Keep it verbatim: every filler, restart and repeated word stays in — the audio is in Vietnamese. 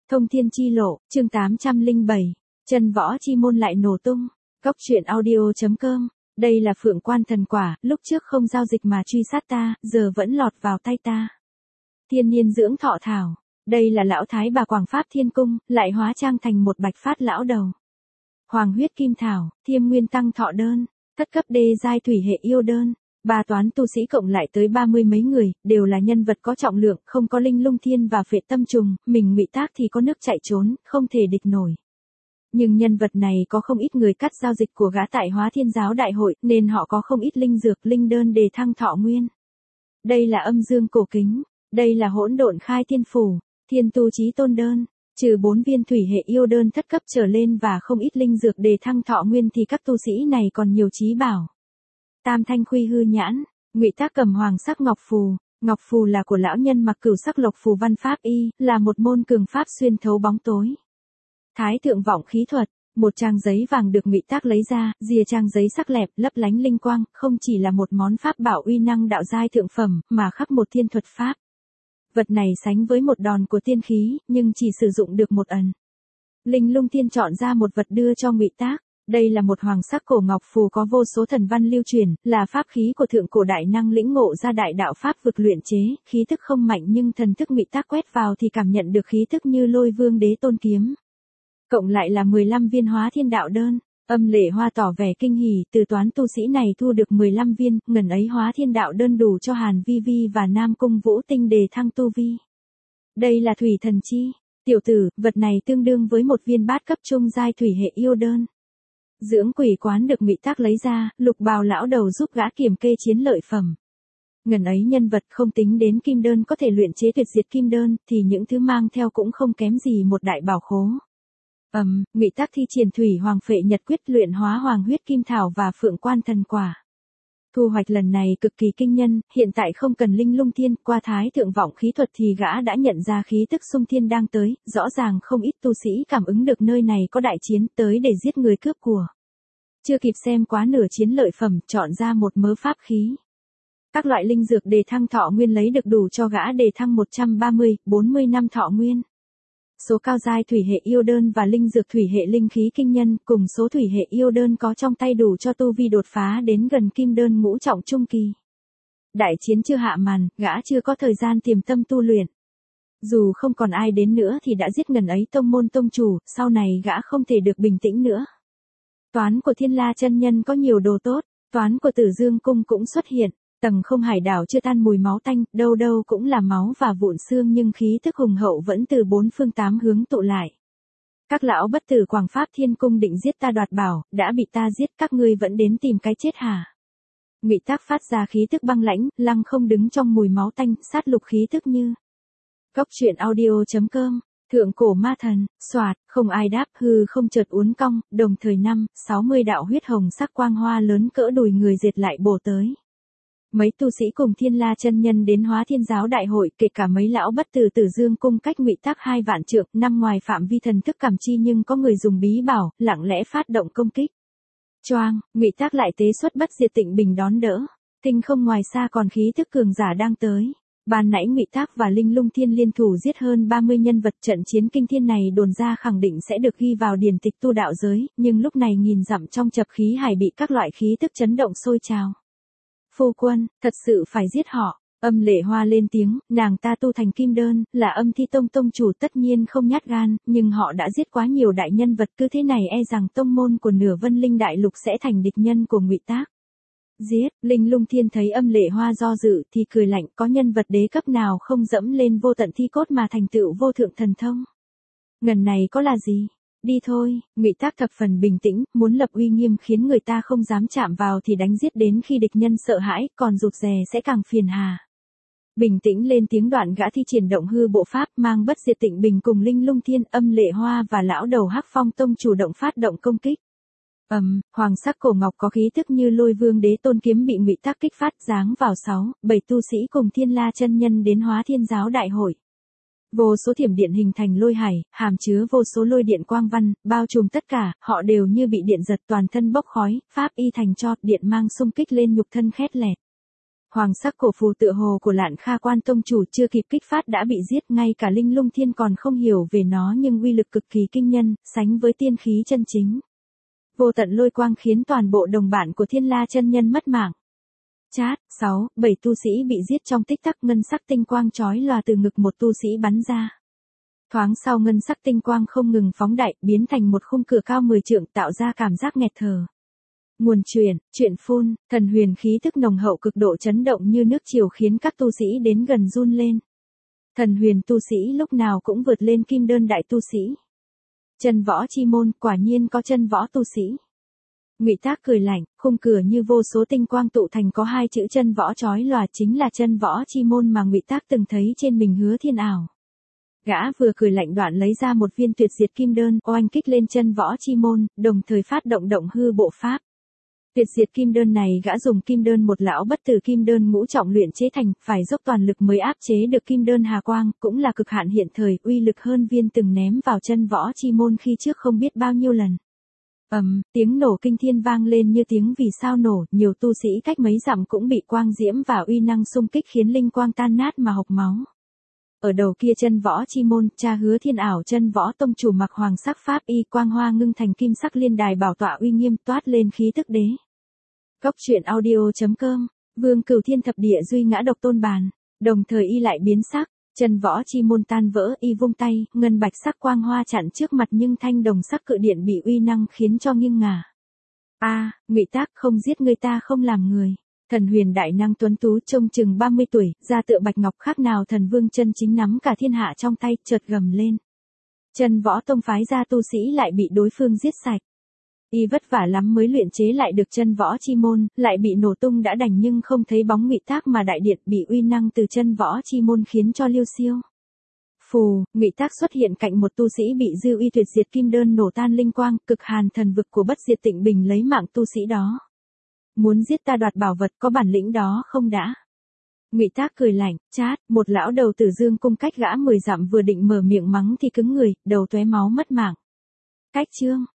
Thông thiên chi lộ, chương tám trăm lẻ bảy, chân võ chi môn lại nổ tung. Góc truyện audio.com, đây là Phượng Quan thần quả, lúc trước không giao dịch mà truy sát ta, giờ vẫn lọt vào tay ta. Thiên niên dưỡng thọ thảo, đây là lão thái bà Quảng Pháp Thiên Cung, lại hóa trang thành một bạch phát lão đầu. Hoàng huyết kim thảo, thiêm nguyên tăng thọ đơn, thất cấp đê giai thủy hệ yêu đơn. Ba toán tu sĩ cộng lại tới ba mươi mấy người, đều là nhân vật có trọng lượng, không có linh lung thiên và phệ tâm trùng, mình ngụy tác thì có nước chạy trốn, không thể địch nổi. Nhưng nhân vật này có không ít người cắt giao dịch của gã tại Hóa Thiên Giáo Đại hội, nên họ có không ít linh dược, linh đơn để thăng thọ nguyên. Đây là âm dương cổ kính, đây là hỗn độn khai thiên phủ, thiên tu chí tôn đơn, trừ bốn viên thủy hệ yêu đơn thất cấp trở lên và không ít linh dược để thăng thọ nguyên thì các tu sĩ này còn nhiều chí bảo. Tam thanh khuy hư nhãn, ngụy tác cầm hoàng sắc ngọc phù, ngọc phù là của lão nhân mặc cửu sắc lộc phù văn pháp y, là một môn cường pháp xuyên thấu bóng tối. Thái thượng vọng khí thuật, một trang giấy vàng được ngụy tác lấy ra, rìa trang giấy sắc lẹp, lấp lánh linh quang, không chỉ là một món pháp bảo uy năng đạo giai thượng phẩm, mà khắc một thiên thuật pháp. Vật này sánh với một đòn của tiên khí, nhưng chỉ sử dụng được một ẩn. Linh lung tiên chọn ra một vật đưa cho ngụy tác. Đây là một hoàng sắc cổ ngọc phù có vô số thần văn lưu truyền, là pháp khí của thượng cổ đại năng lĩnh ngộ ra đại đạo pháp vực luyện chế, khí tức không mạnh nhưng thần thức ngụy tác quét vào thì cảm nhận được khí tức như Lôi Vương Đế Tôn kiếm. Cộng lại là mười lăm viên Hóa Thiên đạo đơn, Âm Lệ Hoa tỏ vẻ kinh hỉ, từ toán tu sĩ này thu được mười lăm viên, ngần ấy Hóa Thiên đạo đơn đủ cho Hàn Vi Vi và Nam Cung Vũ Tinh đề thăng tu vi. Đây là thủy thần chi, tiểu tử, vật này tương đương với một viên bát cấp trung giai thủy hệ yêu đơn. Dưỡng quỷ quán được ngụy tác lấy ra, lục bào lão đầu giúp gã kiểm kê chiến lợi phẩm. Ngần ấy nhân vật không tính đến kim đơn có thể luyện chế tuyệt diệt kim đơn, thì những thứ mang theo cũng không kém gì một đại bảo khố. Ầm, um, ngụy tác thi triển thủy hoàng phệ nhật quyết luyện hóa hoàng huyết kim thảo và phượng quan thần quả. Thu hoạch lần này cực kỳ kinh nhân, hiện tại không cần linh lung thiên, qua thái thượng vọng khí thuật thì gã đã nhận ra khí tức xung thiên đang tới, rõ ràng không ít tu sĩ cảm ứng được nơi này có đại chiến tới để giết người cướp của. Chưa kịp xem quá nửa chiến lợi phẩm, chọn ra một mớ pháp khí. Các loại linh dược đề thăng thọ nguyên lấy được đủ cho gã đề thăng một trăm ba mươi, bốn mươi năm thọ nguyên. Số cao giai thủy hệ yêu đơn và linh dược thủy hệ linh khí kinh nhân, cùng số thủy hệ yêu đơn có trong tay đủ cho tu vi đột phá đến gần kim đơn ngũ trọng trung kỳ. Đại chiến chưa hạ màn, gã chưa có thời gian tiềm tâm tu luyện. Dù không còn ai đến nữa thì đã giết ngần ấy tông môn tông chủ, sau này gã không thể được bình tĩnh nữa. Toán của Thiên La chân nhân có nhiều đồ tốt, toán của Tử Dương cung cũng xuất hiện. Tầng không hải đảo chưa tan mùi máu tanh, đâu đâu cũng là máu và vụn xương nhưng khí thức hùng hậu vẫn từ bốn phương tám hướng tụ lại. Các lão bất tử Quảng Pháp Thiên Cung định giết ta đoạt bảo, đã bị ta giết, các ngươi vẫn đến tìm cái chết hả? Ngụy tác phát ra khí tức băng lãnh, lăng không đứng trong mùi máu tanh, sát lục khí tức như. Góc truyện audio.com, thượng cổ ma thần, soạt, không ai đáp, hư không chợt uốn cong, đồng thời năm, sáu mươi đạo huyết hồng sắc quang hoa lớn cỡ đùi người dệt lại bổ tới. Mấy tu sĩ cùng Thiên La chân nhân đến Hóa Thiên Giáo Đại hội, kể cả mấy lão bất tử Tử Dương cung cách ngụy tác hai vạn trượng, nằm ngoài phạm vi thần thức cảm chi nhưng có người dùng bí bảo, lặng lẽ phát động công kích. Choang, ngụy tác lại tế xuất bất diệt tịnh bình đón đỡ. Tinh không ngoài xa còn khí thức cường giả đang tới. Ban nãy ngụy tác và linh lung thiên liên thủ giết hơn ba mươi nhân vật, trận chiến kinh thiên này đồn ra khẳng định sẽ được ghi vào điển tịch tu đạo giới, nhưng lúc này nghìn dặm trong chập khí hải bị các loại khí tức chấn động sôi trào. Phu quân, thật sự phải giết họ. Âm Lệ Hoa lên tiếng, nàng ta tu thành kim đơn, là Âm Thi Tông tông chủ tất nhiên không nhát gan, nhưng họ đã giết quá nhiều đại nhân vật, cứ thế này e rằng tông môn của nửa Vân Linh Đại Lục sẽ thành địch nhân của ngụy tác. Giết, Linh Lung Thiên thấy Âm Lệ Hoa do dự thì cười lạnh, có nhân vật đế cấp nào không dẫm lên vô tận thi cốt mà thành tựu vô thượng thần thông. Ngần này có là gì? Đi thôi, ngụy tác thập phần bình tĩnh, muốn lập uy nghiêm khiến người ta không dám chạm vào thì đánh giết đến khi địch nhân sợ hãi, còn rụt rè sẽ càng phiền hà. Bình tĩnh lên tiếng đoạn gã thi triển động hư bộ pháp mang bất diệt tịnh bình cùng linh lung thiên, Âm Lệ Hoa và lão đầu Hắc Phong Tông chủ động phát động công kích. Ầm, um, hoàng sắc cổ ngọc có khí tức như Lôi Vương Đế Tôn kiếm bị ngụy tác kích phát giáng vào sáu, bảy tu sĩ cùng Thiên La chân nhân đến Hóa Thiên Giáo Đại hội. Vô số thiểm điện hình thành lôi hải, hàm chứa vô số lôi điện quang văn, bao trùm tất cả, họ đều như bị điện giật toàn thân bốc khói, pháp y thành tro, điện mang xung kích lên nhục thân khét lẹt. Hoàng sắc cổ phù tựa hồ của Lạn Kha Quan tông chủ chưa kịp kích phát đã bị giết, ngay cả Linh Lung Thiên còn không hiểu về nó nhưng uy lực cực kỳ kinh nhân, sánh với tiên khí chân chính. Vô tận lôi quang khiến toàn bộ đồng bạn của Thiên La chân nhân mất mạng. Chát, sáu, bảy tu sĩ bị giết trong tích tắc, ngân sắc tinh quang chói lòa từ ngực một tu sĩ bắn ra. Thoáng sau ngân sắc tinh quang không ngừng phóng đại, biến thành một khung cửa cao mười trượng tạo ra cảm giác nghẹt thở. Nguồn truyền, chuyện phun, thần huyền khí tức nồng hậu cực độ chấn động như nước triều khiến các tu sĩ đến gần run lên. Thần huyền tu sĩ lúc nào cũng vượt lên kim đơn đại tu sĩ. Chân võ chi môn, quả nhiên có chân võ tu sĩ. Ngụy Tác cười lạnh, khung cửa như vô số tinh quang tụ thành có hai chữ chân võ chói lòa, chính là chân võ chi môn mà Ngụy Tác từng thấy trên mình Hứa Thiên ảo. Gã vừa cười lạnh đoạn lấy ra một viên tuyệt diệt kim đơn, oanh kích lên chân võ chi môn, đồng thời phát động động hư bộ pháp. Tuyệt diệt kim đơn này gã dùng kim đơn một lão bất tử kim đơn ngũ trọng luyện chế thành, phải dốc toàn lực mới áp chế được kim đơn hà quang, cũng là cực hạn hiện thời, uy lực hơn viên từng ném vào chân võ chi môn khi trước không biết bao nhiêu lần. Ầm, um, tiếng nổ kinh thiên vang lên như tiếng vì sao nổ, nhiều tu sĩ cách mấy dặm cũng bị quang diễm và uy năng xung kích khiến linh quang tan nát mà hộc máu. Ở đầu kia chân võ chi môn, cha Hứa Thiên ảo chân võ tông chủ mặc hoàng sắc pháp y, quang hoa ngưng thành kim sắc liên đài bảo tọa uy nghiêm, toát lên khí tức đế. Cốc truyện audio chấm com, Vương Cửu Thiên thập địa duy ngã độc tôn bàn, đồng thời y lại biến sắc, chân võ chi môn tan vỡ, y vung tay, ngân bạch sắc quang hoa chặn trước mặt nhưng thanh đồng sắc cự điện bị uy năng khiến cho nghiêng ngả. A, à, Ngụy Tác, không giết người ta không làm người. Thần huyền đại năng tuấn tú trông chừng ba mươi tuổi, da tựa bạch ngọc khác nào thần vương chân chính nắm cả thiên hạ trong tay, chợt gầm lên. Chân võ tông phái ra tu sĩ lại bị đối phương giết sạch. Y vất vả lắm mới luyện chế lại được chân võ chi môn, lại bị nổ tung đã đành nhưng không thấy bóng Ngụy Tác mà đại điện bị uy năng từ chân võ chi môn khiến cho liêu xiêu. Phù, Ngụy Tác xuất hiện cạnh một tu sĩ bị dư uy tuyệt diệt kim đơn nổ tan linh quang, cực hàn thần vực của bất diệt Tịnh Bình lấy mạng tu sĩ đó. Muốn giết ta đoạt bảo vật, có bản lĩnh đó không đã? Ngụy Tác cười lạnh, chát, một lão đầu tử dương cung cách gã mười dặm vừa định mở miệng mắng thì cứng người, đầu tóe máu mất mạng. Cách chương